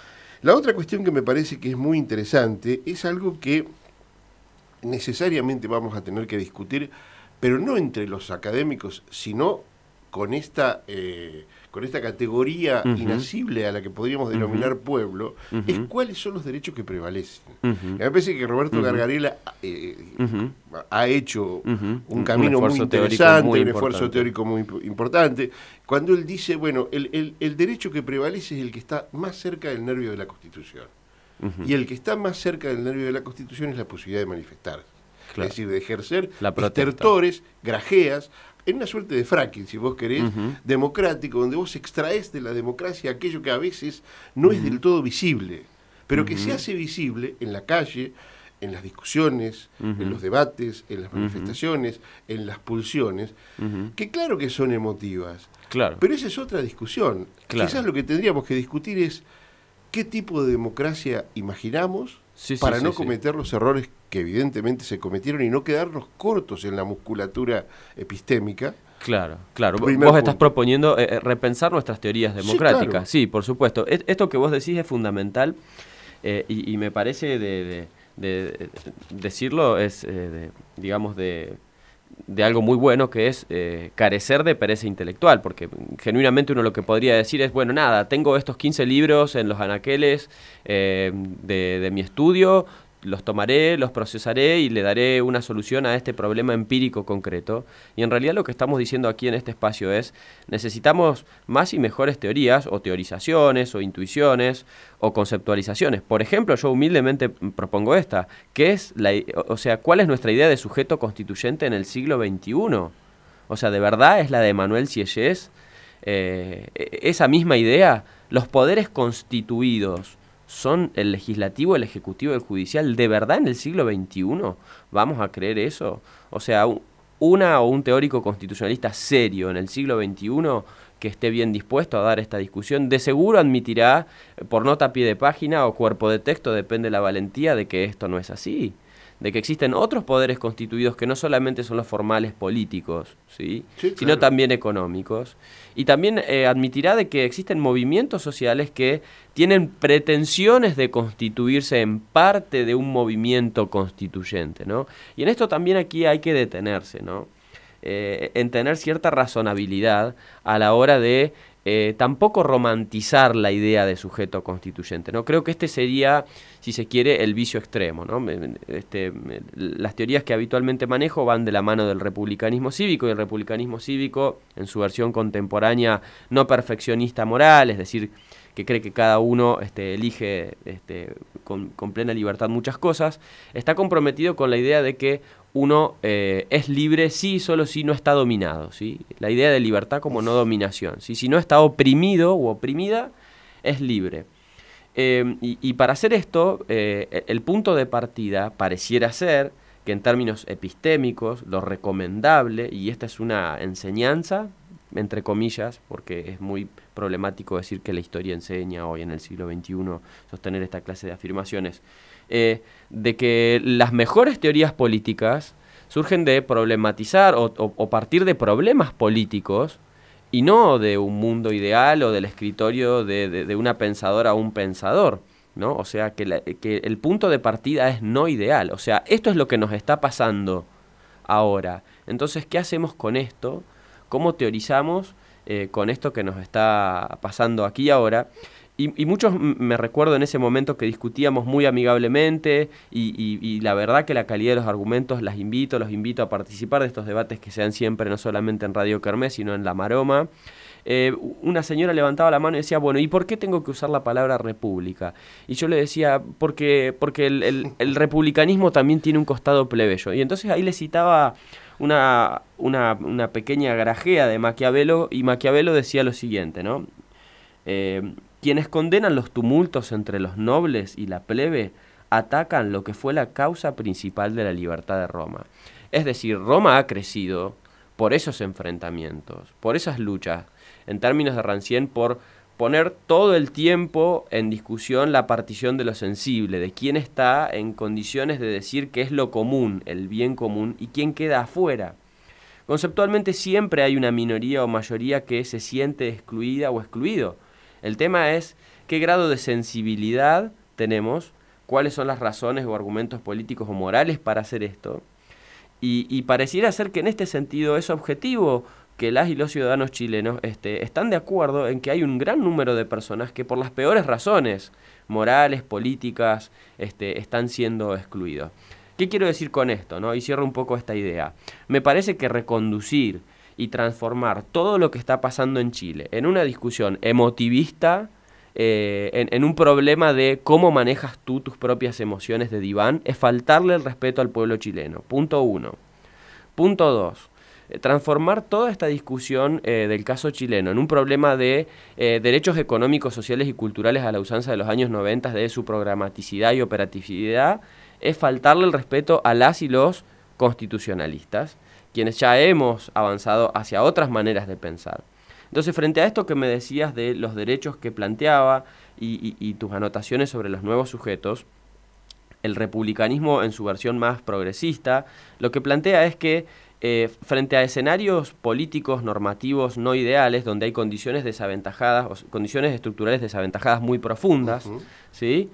[SPEAKER 1] La otra cuestión que me parece que es muy interesante es algo que necesariamente vamos a tener que discutir, pero no entre los académicos, sino con esta, eh, con esta categoría uh-huh. inasible a la que podríamos denominar uh-huh. pueblo, uh-huh. es cuáles son los derechos que prevalecen. Uh-huh. Me parece que Roberto uh-huh. Gargarella eh, uh-huh. ha hecho uh-huh. un camino un muy interesante, muy un esfuerzo teórico muy importante, cuando él dice, bueno, el, el, el derecho que prevalece es el que está más cerca del nervio de la Constitución. Uh-huh. Y el que está más cerca del nervio de la Constitución es la posibilidad de manifestarse. Claro. Es decir, de ejercer estertores, grajeas, en una suerte de fracking, si vos querés, uh-huh. democrático, donde vos extraes de la democracia aquello que a veces no uh-huh. es del todo visible, pero uh-huh. que se hace visible en la calle, en las discusiones, uh-huh. en los debates, en las manifestaciones, uh-huh. en las pulsiones, uh-huh. que claro que son emotivas,
[SPEAKER 2] claro.
[SPEAKER 1] pero esa es otra discusión. Claro. Quizás lo que tendríamos que discutir es qué tipo de democracia imaginamos sí, para sí, no sí, cometer sí. los errores que evidentemente se cometieron y no quedarnos cortos en la musculatura epistémica.
[SPEAKER 2] Claro, claro. Vos punto. estás proponiendo eh, repensar nuestras teorías democráticas. Sí, claro. Sí, por supuesto. Et- esto que vos decís es fundamental eh, y, y me parece de, de, de, de decirlo es, eh, de, digamos, de... de algo muy bueno que es eh, carecer de pereza intelectual, porque genuinamente uno lo que podría decir es, bueno, nada, tengo estos quince libros en los anaqueles eh, de, de mi estudio, los tomaré, los procesaré y le daré una solución a este problema empírico concreto. Y en realidad lo que estamos diciendo aquí en este espacio es, necesitamos más y mejores teorías, o teorizaciones, o intuiciones, o conceptualizaciones. Por ejemplo, yo humildemente propongo esta, que es la, o sea, ¿cuál es nuestra idea de sujeto constituyente en el siglo veintiuno? O sea, ¿de verdad es la de Manuel Sieyès? Eh, esa misma idea, los poderes constituidos son el legislativo, el ejecutivo y el judicial. ¿De verdad en el siglo veintiuno vamos a creer eso? O sea, una o un teórico constitucionalista serio en el siglo veintiuno que esté bien dispuesto a dar esta discusión, de seguro admitirá, por nota a pie de página o cuerpo de texto, depende de la valentía, de que esto no es así, de que existen otros poderes constituidos que no solamente son los formales políticos, ¿sí? Sí, claro. sino también económicos. Y también eh, admitirá de que existen movimientos sociales que tienen pretensiones de constituirse en parte de un movimiento constituyente, ¿no? Y en esto también aquí hay que detenerse, ¿no? Eh, en tener cierta razonabilidad a la hora de Eh, tampoco romantizar la idea de sujeto constituyente, ¿no? Creo que este sería, si se quiere, el vicio extremo, ¿no? Este, las teorías que habitualmente manejo van de la mano del republicanismo cívico, y el republicanismo cívico, en su versión contemporánea no perfeccionista moral, es decir, que cree que cada uno este, elige este, con, con plena libertad muchas cosas, está comprometido con la idea de que uno eh, es libre sí y solo si no está dominado, ¿sí? La idea de libertad como no dominación, ¿sí? Si no está oprimido u oprimida, es libre. Eh, y, y para hacer esto, eh, el punto de partida pareciera ser que en términos epistémicos, lo recomendable, y esta es una enseñanza, entre comillas, porque es muy problemático decir que la historia enseña hoy en el siglo veintiuno sostener esta clase de afirmaciones, eh, de que las mejores teorías políticas surgen de problematizar o, o, o partir de problemas políticos y no de un mundo ideal o del escritorio de, de, de una pensadora o un pensador, ¿no? O sea, que, la, que el punto de partida es no ideal. O sea, esto es lo que nos está pasando ahora. Entonces, ¿qué hacemos con esto? ¿Cómo teorizamos eh, con esto que nos está pasando aquí ahora? Y, y muchos me recuerdo en ese momento que discutíamos muy amigablemente y, y, y la verdad que la calidad de los argumentos las invito, los invito a participar de estos debates que sean siempre no solamente en Radio Kermés, sino en La Maroma. Eh, una señora levantaba la mano y decía, bueno, ¿y por qué tengo que usar la palabra república? Y yo le decía, porque, porque el, el, el republicanismo también tiene un costado plebeyo. Y entonces ahí le citaba una, una, una pequeña grajea de Maquiavelo, y Maquiavelo decía lo siguiente, ¿no? Eh, quienes condenan los tumultos entre los nobles y la plebe atacan lo que fue la causa principal de la libertad de Roma. Es decir, Roma ha crecido por esos enfrentamientos, por esas luchas, en términos de Rancière, por, poner todo el tiempo en discusión la partición de lo sensible, de quién está en condiciones de decir qué es lo común, el bien común, y quién queda afuera. Conceptualmente siempre hay una minoría o mayoría que se siente excluida o excluido. El tema es qué grado de sensibilidad tenemos, cuáles son las razones o argumentos políticos o morales para hacer esto. Y, y pareciera ser que en este sentido es objetivo que las y los ciudadanos chilenos este, están de acuerdo en que hay un gran número de personas que por las peores razones morales, políticas, este, están siendo excluidos. ¿Qué quiero decir con esto, no? Y cierro un poco esta idea. Me parece que reconducir y transformar todo lo que está pasando en Chile en una discusión emotivista, eh, en, en un problema de cómo manejas tú tus propias emociones de diván, es faltarle el respeto al pueblo chileno. Punto uno. Punto dos. Transformar toda esta discusión eh, del caso chileno en un problema de eh, derechos económicos, sociales y culturales a la usanza de los años noventa, de su programaticidad y operatividad, es faltarle el respeto a las y los constitucionalistas, quienes ya hemos avanzado hacia otras maneras de pensar. Entonces, frente a esto que me decías de los derechos que planteaba y, y, y tus anotaciones sobre los nuevos sujetos, el republicanismo en su versión más progresista, lo que plantea es que Eh, frente a escenarios políticos normativos no ideales, donde hay condiciones desaventajadas, o condiciones estructurales desaventajadas muy profundas, uh-huh. ¿sí?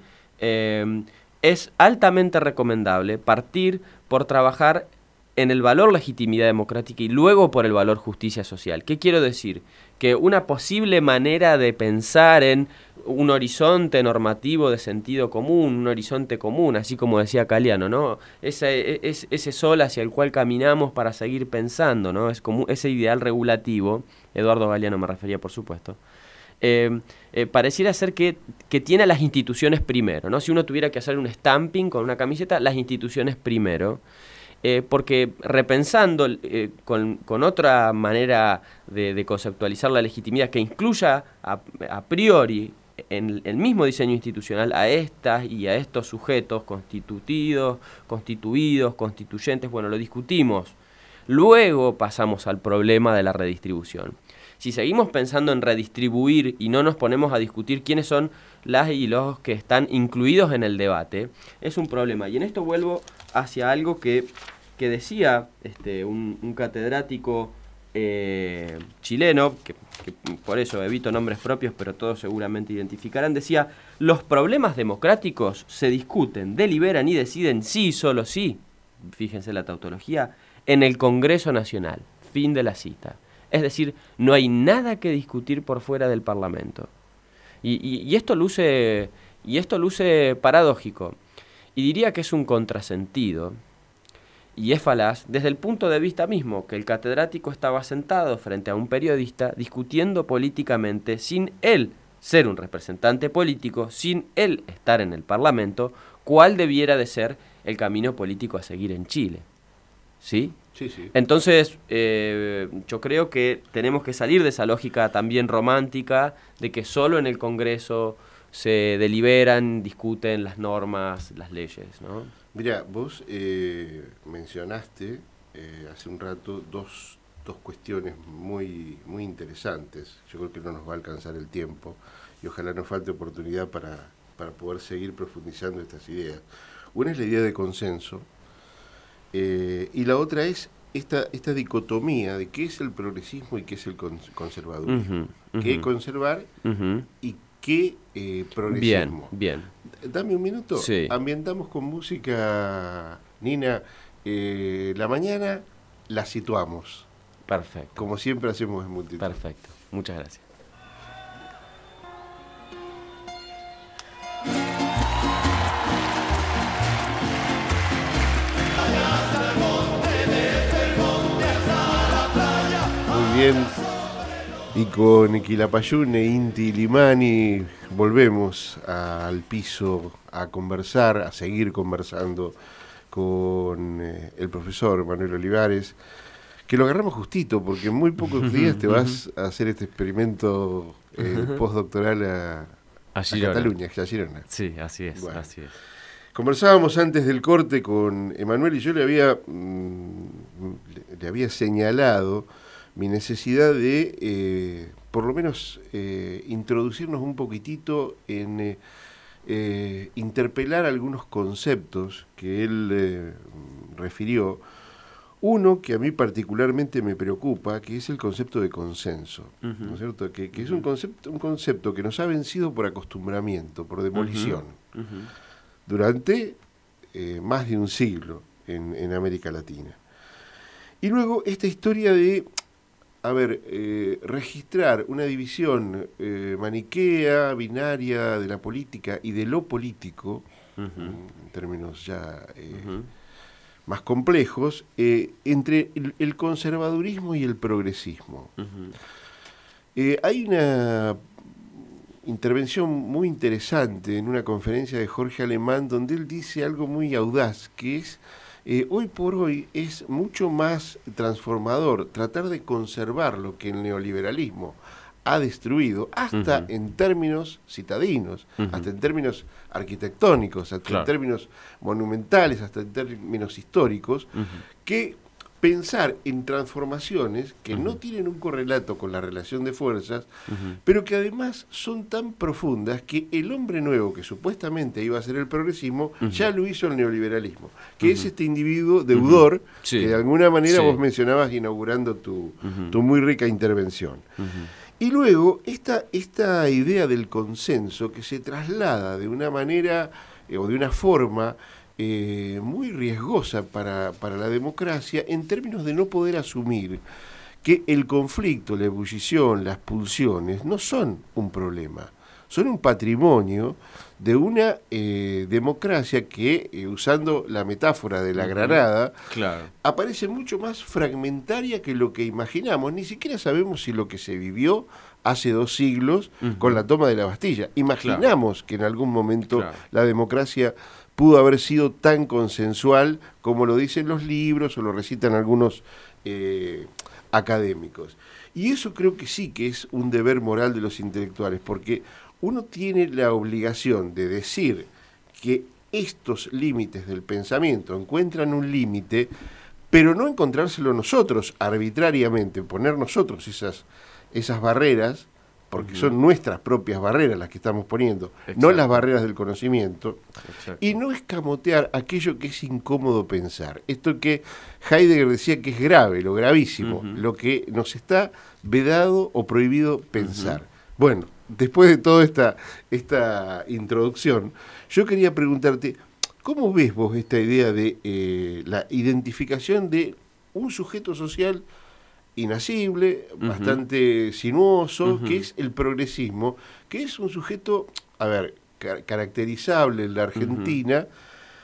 [SPEAKER 2] eh, es altamente recomendable partir por trabajar en el valor legitimidad democrática y luego por el valor justicia social. ¿Qué quiero decir? Que una posible manera de pensar en un horizonte normativo de sentido común, un horizonte común, así como decía Caliano, ¿no? Ese, es, ese sol hacia el cual caminamos para seguir pensando, ¿no? Es como ese ideal regulativo, Eduardo Galeano me refería, por supuesto, eh, eh, pareciera ser que, que tiene a las instituciones primero, ¿no? Si uno tuviera que hacer un stamping con una camiseta, las instituciones primero. Eh, porque repensando eh, con, con otra manera de, de conceptualizar la legitimidad que incluya a, a priori en el mismo diseño institucional a estas y a estos sujetos constituidos, constituidos, constituyentes, bueno, lo discutimos. Luego pasamos al problema de la redistribución. Si seguimos pensando en redistribuir y no nos ponemos a discutir quiénes son las y los que están incluidos en el debate, es un problema. Y en esto vuelvo hacia algo que, que decía este, un, un catedrático eh, chileno, que, que por eso evito nombres propios, pero todos seguramente identificarán, decía: los problemas democráticos se discuten, deliberan y deciden sí y solo sí, fíjense la tautología, en el Congreso Nacional. Fin de la cita. Es decir, no hay nada que discutir por fuera del Parlamento. Y, y, y, esto luce, y esto luce paradójico. Y diría que es un contrasentido. Y es falaz desde el punto de vista mismo, que el catedrático estaba sentado frente a un periodista discutiendo políticamente sin él ser un representante político, sin él estar en el Parlamento, cuál debiera de ser el camino político a seguir en Chile. ¿Sí?
[SPEAKER 1] Sí, sí.
[SPEAKER 2] Entonces, eh, yo creo que tenemos que salir de esa lógica también romántica de que solo en el Congreso se deliberan, discuten las normas, las leyes, ¿no?
[SPEAKER 1] Mira, vos eh, mencionaste eh, hace un rato dos, dos cuestiones muy, muy interesantes. Yo creo que no nos va a alcanzar el tiempo y ojalá nos falte oportunidad para, para poder seguir profundizando estas ideas. Una es la idea de consenso. Eh, y la otra es esta, esta dicotomía de qué es el progresismo y qué es el conservadurismo. Uh-huh, uh-huh. ¿Qué conservar uh-huh. y qué eh, progresismo?
[SPEAKER 2] Bien, bien.
[SPEAKER 1] Dame un minuto.
[SPEAKER 2] Sí.
[SPEAKER 1] Ambientamos con música, Nina. Eh, la mañana la situamos.
[SPEAKER 2] Perfecto.
[SPEAKER 1] Como siempre hacemos en multitud.
[SPEAKER 2] Perfecto. Muchas gracias.
[SPEAKER 1] Bien, y con Quilapayún e Inti Limani volvemos al piso a conversar, a seguir conversando con eh, el profesor Manuel Olivares, que lo agarramos justito porque en muy pocos días te vas a hacer este experimento eh, postdoctoral a,
[SPEAKER 2] a,
[SPEAKER 1] a Cataluña, a Girona.
[SPEAKER 2] Sí, así es, bueno. así es.
[SPEAKER 1] Conversábamos antes del corte con Emanuel y yo le había, mmm, le, le había señalado mi necesidad de, eh, por lo menos, eh, introducirnos un poquitito en eh, eh, interpelar algunos conceptos que él eh, refirió. Uno que a mí particularmente me preocupa, que es el concepto de consenso, uh-huh. ¿no es cierto? Que, que uh-huh. es un concepto, un concepto que nos ha vencido por acostumbramiento, por demolición, uh-huh. Uh-huh. durante eh, más de un siglo en, en América Latina. Y luego esta historia de, a ver, eh, registrar una división eh, maniquea, binaria de la política y de lo político, uh-huh. en términos ya... Eh, uh-huh. más complejos, eh, entre el, el conservadurismo y el progresismo. Uh-huh. Eh, hay una intervención muy interesante en una conferencia de Jorge Alemán donde él dice algo muy audaz, que es, eh, hoy por hoy es mucho más transformador tratar de conservar lo que el neoliberalismo ha destruido, hasta uh-huh. en términos citadinos, uh-huh. hasta en términos arquitectónicos, hasta claro. en términos monumentales, hasta en términos históricos, uh-huh. que pensar en transformaciones que uh-huh. no tienen un correlato con la relación de fuerzas, uh-huh. pero que además son tan profundas que el hombre nuevo que supuestamente iba a ser el progresismo, uh-huh. ya lo hizo el neoliberalismo, que uh-huh. es este individuo deudor uh-huh. sí. que de alguna manera sí. vos mencionabas inaugurando tu, uh-huh. tu muy rica intervención. Uh-huh. Y luego, esta, esta idea del consenso que se traslada de una manera eh, o de una forma eh, muy riesgosa para, para la democracia en términos de no poder asumir que el conflicto, la ebullición, las pulsiones no son un problema, son un patrimonio de una eh, democracia que, eh, usando la metáfora de la granada, claro. aparece mucho más fragmentaria que lo que imaginamos. Ni siquiera sabemos si lo que se vivió hace dos siglos uh-huh. con la toma de la Bastilla. Imaginamos claro. que en algún momento claro. la democracia pudo haber sido tan consensual como lo dicen los libros o lo recitan algunos eh, académicos. Y eso creo que sí que es un deber moral de los intelectuales, porque uno tiene la obligación de decir que estos límites del pensamiento encuentran un límite, pero no encontrárselo nosotros arbitrariamente, poner nosotros esas, esas barreras, porque uh-huh. son nuestras propias barreras las que estamos poniendo, Exacto. no las barreras del conocimiento, Exacto. y no escamotear aquello que es incómodo pensar. Esto que Heidegger decía que es grave, lo gravísimo, uh-huh. lo que nos está vedado o prohibido pensar. Uh-huh. Bueno, después de toda esta, esta introducción, yo quería preguntarte, ¿cómo ves vos esta idea de eh, la identificación de un sujeto social inasible, uh-huh. bastante sinuoso, uh-huh. que es el progresismo, que es un sujeto, a ver, car- caracterizable en la Argentina, uh-huh.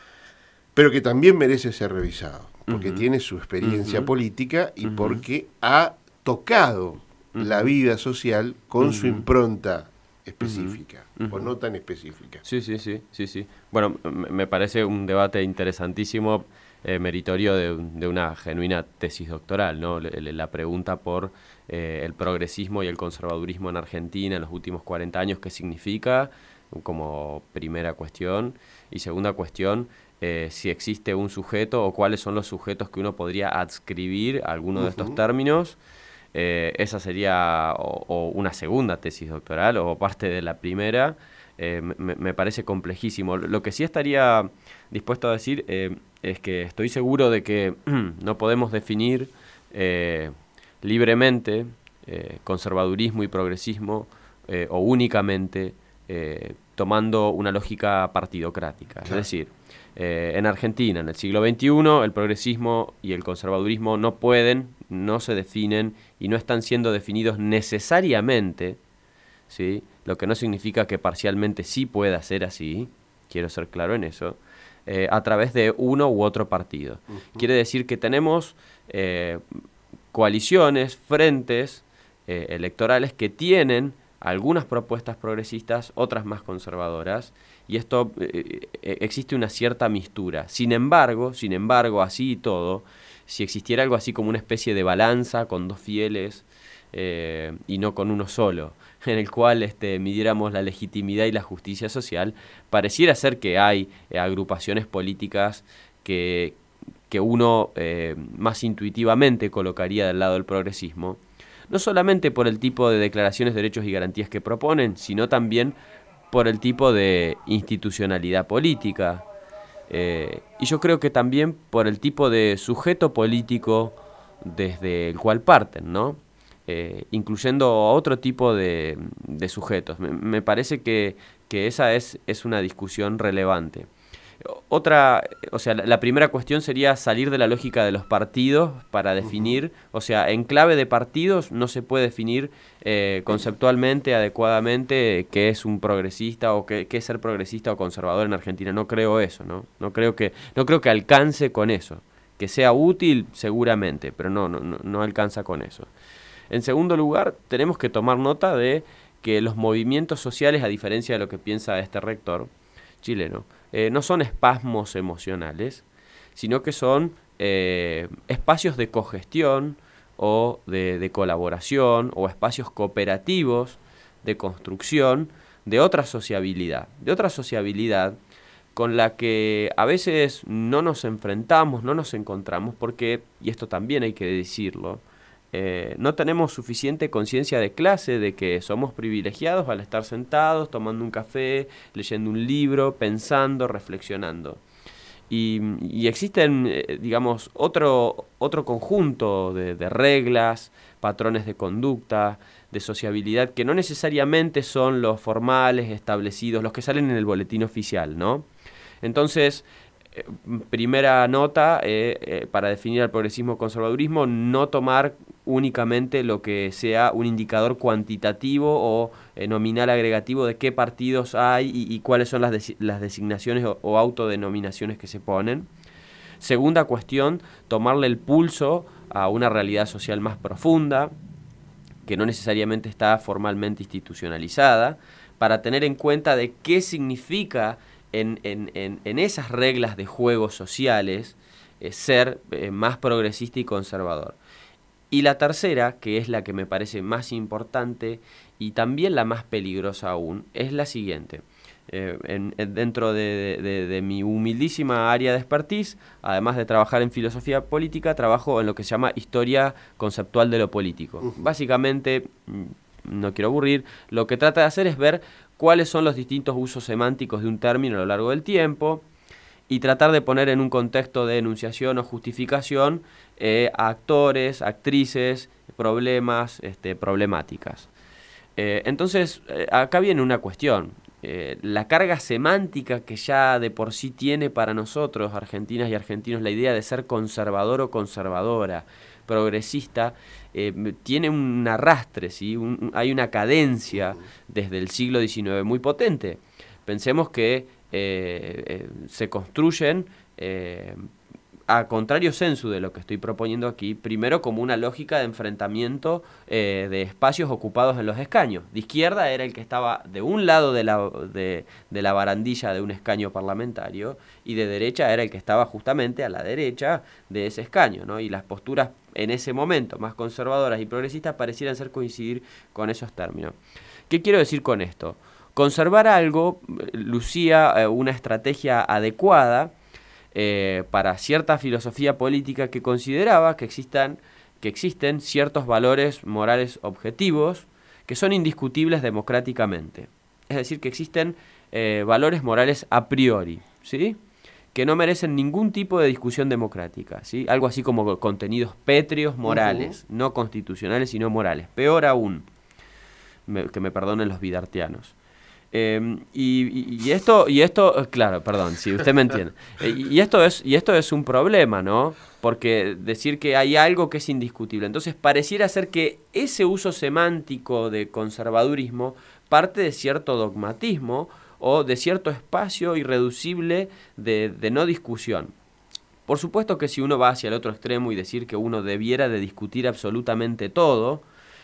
[SPEAKER 1] pero que también merece ser revisado, porque uh-huh. tiene su experiencia uh-huh. política y uh-huh. porque ha tocado uh-huh. la vida social con uh-huh. su impronta específica, uh-huh. o no tan específica.
[SPEAKER 2] Sí, sí, sí, sí, sí. Bueno, me parece un debate interesantísimo, eh, meritorio de, de una genuina tesis doctoral, ¿no? La, la pregunta por eh, el progresismo y el conservadurismo en Argentina en los últimos cuarenta años, ¿qué significa? Como primera cuestión. Y segunda cuestión, eh, si existe un sujeto o cuáles son los sujetos que uno podría adscribir a alguno uh-huh. de estos términos. Eh, esa sería o, o una segunda tesis doctoral o parte de la primera. Eh, me, me parece complejísimo. Lo que sí estaría dispuesto a decir eh, es que estoy seguro de que no podemos definir eh, libremente eh, conservadurismo y progresismo eh, o únicamente eh, tomando una lógica partidocrática. Claro. Es decir, eh, en Argentina, en el siglo veintiuno, el progresismo y el conservadurismo no pueden, no se definen y no están siendo definidos necesariamente, ¿sí? Lo que no significa que parcialmente sí pueda ser así, quiero ser claro en eso, eh, a través de uno u otro partido. Uh-huh. Quiere decir que tenemos eh, coaliciones, frentes eh, electorales que tienen algunas propuestas progresistas, otras más conservadoras, y esto eh, existe una cierta mistura. Sin embargo, sin embargo, así y todo, si existiera algo así como una especie de balanza con dos fieles eh, y no con uno solo, en el cual este, midiéramos la legitimidad y la justicia social, pareciera ser que hay eh, agrupaciones políticas que, que uno eh, más intuitivamente colocaría del lado del progresismo, no solamente por el tipo de declaraciones de derechos y garantías que proponen, sino también por el tipo de institucionalidad política. Eh, y yo creo que también por el tipo de sujeto político desde el cual parten, ¿no? Eh, incluyendo a otro tipo de, de sujetos. Me, me parece que, que esa es, es una discusión relevante. Otra, o sea, la primera cuestión sería salir de la lógica de los partidos para definir, uh-huh. o sea, en clave de partidos no se puede definir eh, conceptualmente, adecuadamente, qué es un progresista o qué, qué es ser progresista o conservador en Argentina. No creo eso, ¿no? No creo que, no creo que alcance con eso. Que sea útil, seguramente, pero no, no, no alcanza con eso. En segundo lugar, tenemos que tomar nota de que los movimientos sociales, a diferencia de lo que piensa este rector chileno, eh, no son espasmos emocionales, sino que son eh, espacios de cogestión o de, de colaboración o espacios cooperativos de construcción de otra sociabilidad, de otra sociabilidad con la que a veces no nos enfrentamos, no nos encontramos, porque, y esto también hay que decirlo, Eh, no tenemos suficiente conciencia de clase, de que somos privilegiados al estar sentados, tomando un café, leyendo un libro, pensando, reflexionando. Y, y existen, eh, digamos, otro, otro conjunto de, de reglas, patrones de conducta, de sociabilidad, que no necesariamente son los formales, establecidos, los que salen en el boletín oficial, ¿no? Entonces, eh, primera nota, eh, eh, para definir al progresismo o conservadurismo, no tomar únicamente lo que sea un indicador cuantitativo o eh, nominal agregativo de qué partidos hay y, y cuáles son las, desi- las designaciones o, o autodenominaciones que se ponen. Segunda cuestión, tomarle el pulso a una realidad social más profunda, que no necesariamente está formalmente institucionalizada, para tener en cuenta de qué significa en, en, en, en esas reglas de juego sociales eh, ser eh, más progresista y conservador. Y la tercera, que es la que me parece más importante y también la más peligrosa aún, es la siguiente. Eh, en, en, dentro de, de, de mi humildísima área de expertise, además de trabajar en filosofía política, trabajo en lo que se llama historia conceptual de lo político. Uh-huh. Básicamente, no quiero aburrir, lo que trata de hacer es ver cuáles son los distintos usos semánticos de un término a lo largo del tiempo, y tratar de poner en un contexto de enunciación o justificación eh, a actores, actrices, problemas, este, problemáticas. Eh, entonces, eh, acá viene una cuestión. Eh, la carga semántica que ya de por sí tiene para nosotros, argentinas y argentinos, la idea de ser conservador o conservadora, progresista, eh, tiene un arrastre, ¿sí? un, hay una cadencia desde el siglo diecinueve muy potente. Pensemos que Eh, eh, se construyen eh, a contrario sensu de lo que estoy proponiendo aquí, primero como una lógica de enfrentamiento eh, de espacios ocupados en los escaños. De izquierda era el que estaba de un lado de la, de, de la barandilla de un escaño parlamentario, y de derecha era el que estaba justamente a la derecha de ese escaño, ¿no? Y las posturas en ese momento más conservadoras y progresistas parecieran ser coincidir con esos términos. ¿Qué quiero decir con esto? Conservar algo lucía eh, una estrategia adecuada eh, para cierta filosofía política que consideraba que existan, que existen ciertos valores morales objetivos que son indiscutibles democráticamente. Es decir, que existen eh, valores morales a priori, ¿sí? Que no merecen ningún tipo de discusión democrática, ¿sí? Algo así como contenidos pétreos morales, uh-huh. no constitucionales sino morales. Peor aún, me, que me perdonen los bidartianos. Eh, y, y esto, y esto, claro, perdón, si sí, usted me entiende. Eh, y esto es, y esto es un problema, ¿no? Porque decir que hay algo que es indiscutible. Entonces pareciera ser que ese uso semántico de conservadurismo parte de cierto dogmatismo o de cierto espacio irreducible de, de no discusión. Por supuesto que si uno va hacia el otro extremo y decir que uno debiera de discutir absolutamente todo,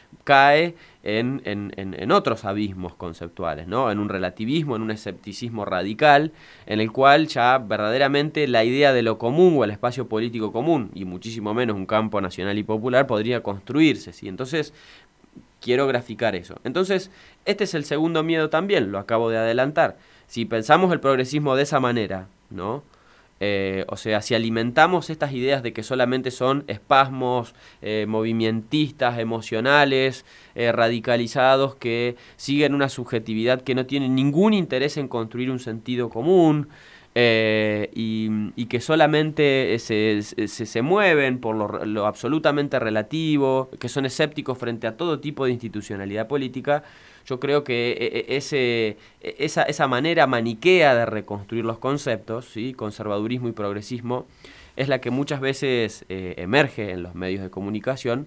[SPEAKER 2] cae en, en, en, en otros abismos conceptuales, ¿no? En un relativismo, en un escepticismo radical, en el cual ya verdaderamente la idea de lo común o el espacio político común, y muchísimo menos un campo nacional y popular, podría construirse, ¿sí? Entonces, quiero graficar eso. Entonces, este es el segundo miedo también, lo acabo de adelantar. Si pensamos el progresismo de esa manera, ¿no? Eh, o sea, si alimentamos estas ideas de que solamente son espasmos eh, movimentistas, emocionales, eh, radicalizados, que siguen una subjetividad que no tiene ningún interés en construir un sentido común, eh, y, y que solamente se, se, se mueven por lo, lo absolutamente relativo, que son escépticos frente a todo tipo de institucionalidad política, yo creo que ese, esa, esa manera maniquea de reconstruir los conceptos, ¿sí? Conservadurismo y progresismo, es la que muchas veces eh, emerge en los medios de comunicación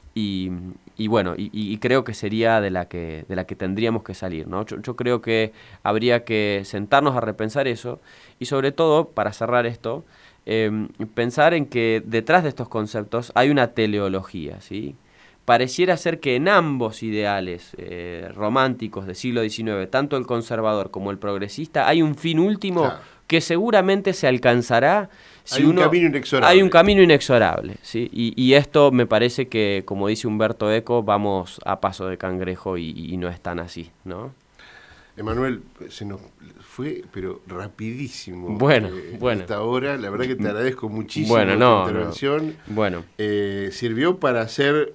[SPEAKER 2] y, y bueno, y, y creo que sería de la que, de la que tendríamos que salir, ¿no? Yo, yo creo que habría que sentarnos a repensar eso y sobre todo, para cerrar esto, eh, pensar en que detrás de estos conceptos hay una teleología, ¿sí? Pareciera ser que en ambos ideales eh, románticos del siglo diecinueve, tanto el conservador como el progresista, hay un fin último, claro, que seguramente se alcanzará si
[SPEAKER 1] hay un
[SPEAKER 2] uno...
[SPEAKER 1] camino inexorable.
[SPEAKER 2] Hay un camino inexorable, ¿sí? Y, y esto me parece que, como dice Humberto Eco, vamos a paso de cangrejo y, y no es tan así, ¿no?
[SPEAKER 1] Emanuel, se nos fue, pero rapidísimo.
[SPEAKER 2] Bueno,
[SPEAKER 1] eh,
[SPEAKER 2] bueno.
[SPEAKER 1] Esta hora, la verdad que te agradezco muchísimo
[SPEAKER 2] bueno,
[SPEAKER 1] tu
[SPEAKER 2] no,
[SPEAKER 1] intervención.
[SPEAKER 2] No. Bueno.
[SPEAKER 1] Eh, sirvió para hacer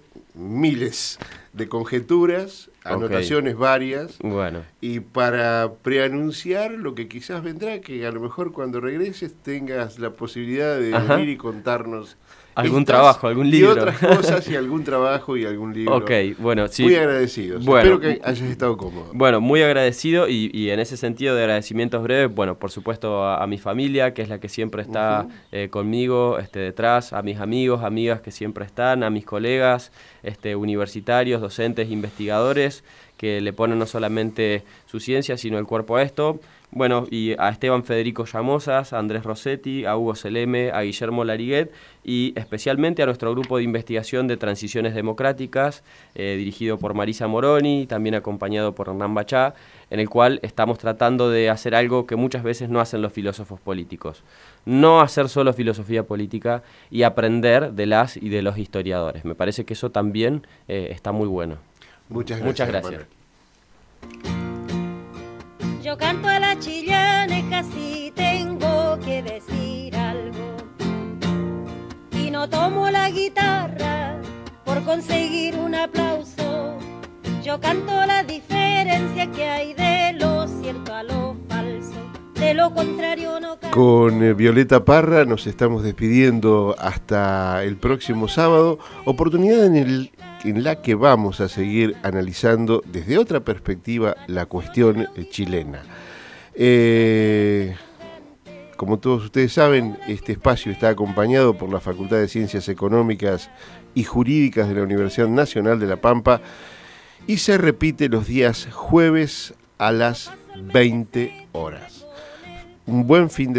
[SPEAKER 1] miles de conjeturas, anotaciones okay. varias,
[SPEAKER 2] bueno.
[SPEAKER 1] y para preanunciar lo que quizás vendrá, que a lo mejor cuando regreses tengas la posibilidad de Ajá. venir y contarnos
[SPEAKER 2] algún trabajo, algún libro.
[SPEAKER 1] Y otras cosas, y algún trabajo y algún libro.
[SPEAKER 2] Ok, bueno, sí.
[SPEAKER 1] Muy agradecidos.
[SPEAKER 2] Bueno,
[SPEAKER 1] espero que hayas estado cómodo.
[SPEAKER 2] Bueno, muy agradecido y, y en ese sentido de agradecimientos breves, bueno, por supuesto a, a mi familia, que es la que siempre está uh-huh. eh, conmigo, este, detrás, a mis amigos, amigas que siempre están, a mis colegas este, universitarios, docentes, investigadores, que le ponen no solamente su ciencia, sino el cuerpo a esto. Bueno, y a Esteban Federico Llamosas, a Andrés Rossetti, a Hugo Seleme, a Guillermo Lariguet y especialmente a nuestro grupo de investigación de transiciones democráticas, eh, dirigido por Marisa Moroni, también acompañado por Hernán Bachá, en el cual estamos tratando de hacer algo que muchas veces no hacen los filósofos políticos. No hacer solo filosofía política y aprender de las y de los historiadores. Me parece que eso también eh, está muy bueno.
[SPEAKER 1] Muchas gracias.
[SPEAKER 2] Muchas gracias.
[SPEAKER 3] Yo canto a la chillaneja si tengo que decir algo y no tomo la guitarra por conseguir un aplauso. Yo canto la diferencia que hay de lo cierto a lo falso, de lo contrario no canto.
[SPEAKER 1] Con eh, Violeta Parra nos estamos despidiendo hasta el próximo sábado, oportunidad en el en la que vamos a seguir analizando desde otra perspectiva la cuestión chilena. Eh, como todos ustedes saben, este espacio está acompañado por la Facultad de Ciencias Económicas y Jurídicas de la Universidad Nacional de La Pampa y se repite los días jueves a las veinte horas. Un buen fin de